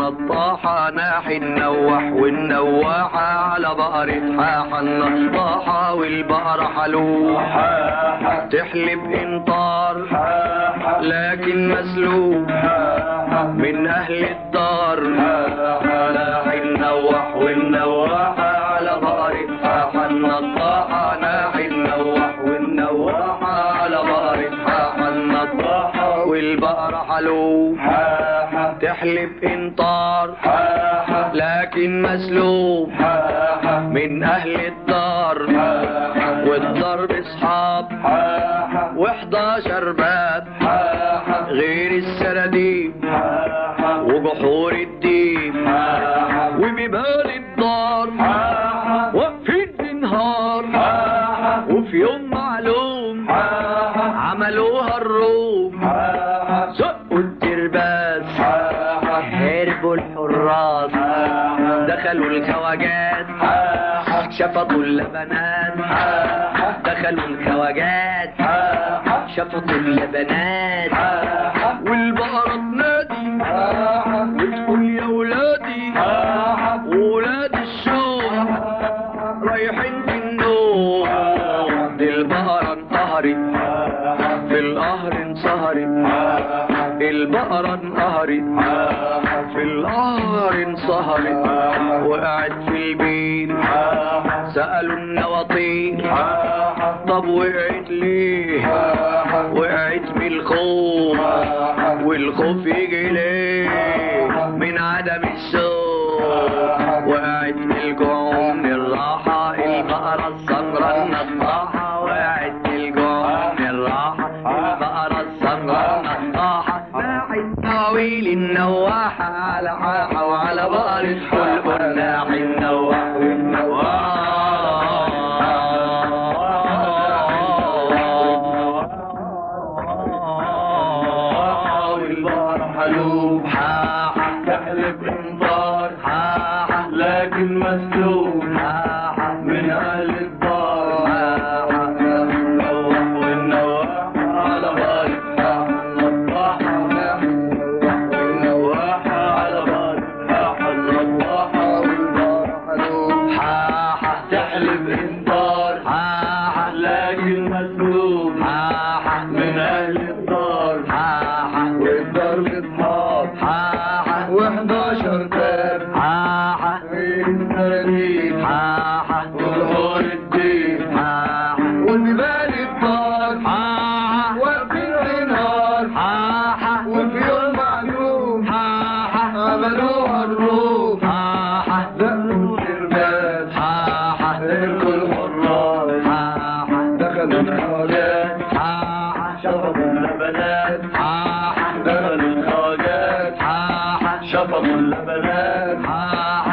النطاحة ناحي النواح والنواحة على بقر حاحة النطاحة والبقرة حلوب تحلب انطار لكن مسلوب من اهل الدار ناحي النواح والنواحة على بقر حاحة النطاحة ناحي النواح والنواحة على بقر حاحة النطاحة والبقرة حلوب تحلب انطار لكن مسلوب من اهل الدار والضرب اصحاب و11 باب غير السراديب وجحور الديب وبيبان الدار واقفين بالنهار وفي يوم معلوم عملوها الروم زقوا الترباس هربوا الحراس دخلوا الخواجات شفطوا اللبنات دخلوا الخواجات شفطوا اللبنات والبقرة تنادي وتقول يا ولادي ولاد الشوم رايحين في النوم دي البقرة انقهرت في القهر انصهرت البقرة انقهرت في القهر انصهرت وقعت في البيت سألوا النواطير طب وقعت ليه وقعت من الخوف والخوف يجي ليه من عدم الشوق وقعت من الجوع من الراحة البقرة السمراء النطاحة وقعت من الجوع من الراحة البقرة السمراء النطاحة ناحي الطويل النواحة على حاحة وعلى بقر الحلب ناحي النواح والنواح حلوب تحلب انظار لكن مسلوب من اهل الدار والنواح على بقر النطاحة والنواح على بقر النطاحة والبقرة حلوب تحلب انظار لكن مسلوب من اهل الدار والضرب اصحاب و11 باب غير السراديب وجحور الديب والبيبان الدار واقفين بالنهار وفي يوم معلوم عملوها الروم زقوا الترباس هربوا الحراس دخلوا الخواجات شفطوا اللبنات دخلوا الخواجات شفطوا اللبنات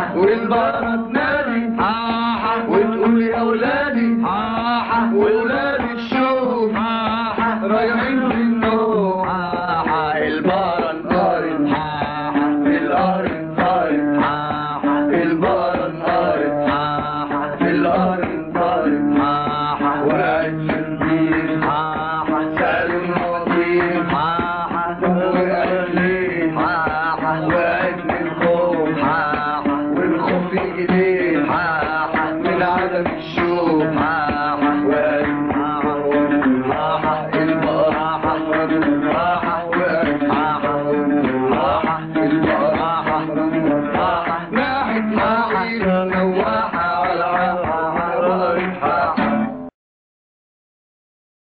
والبقرة تنادي وتقول يا ولادي ولادي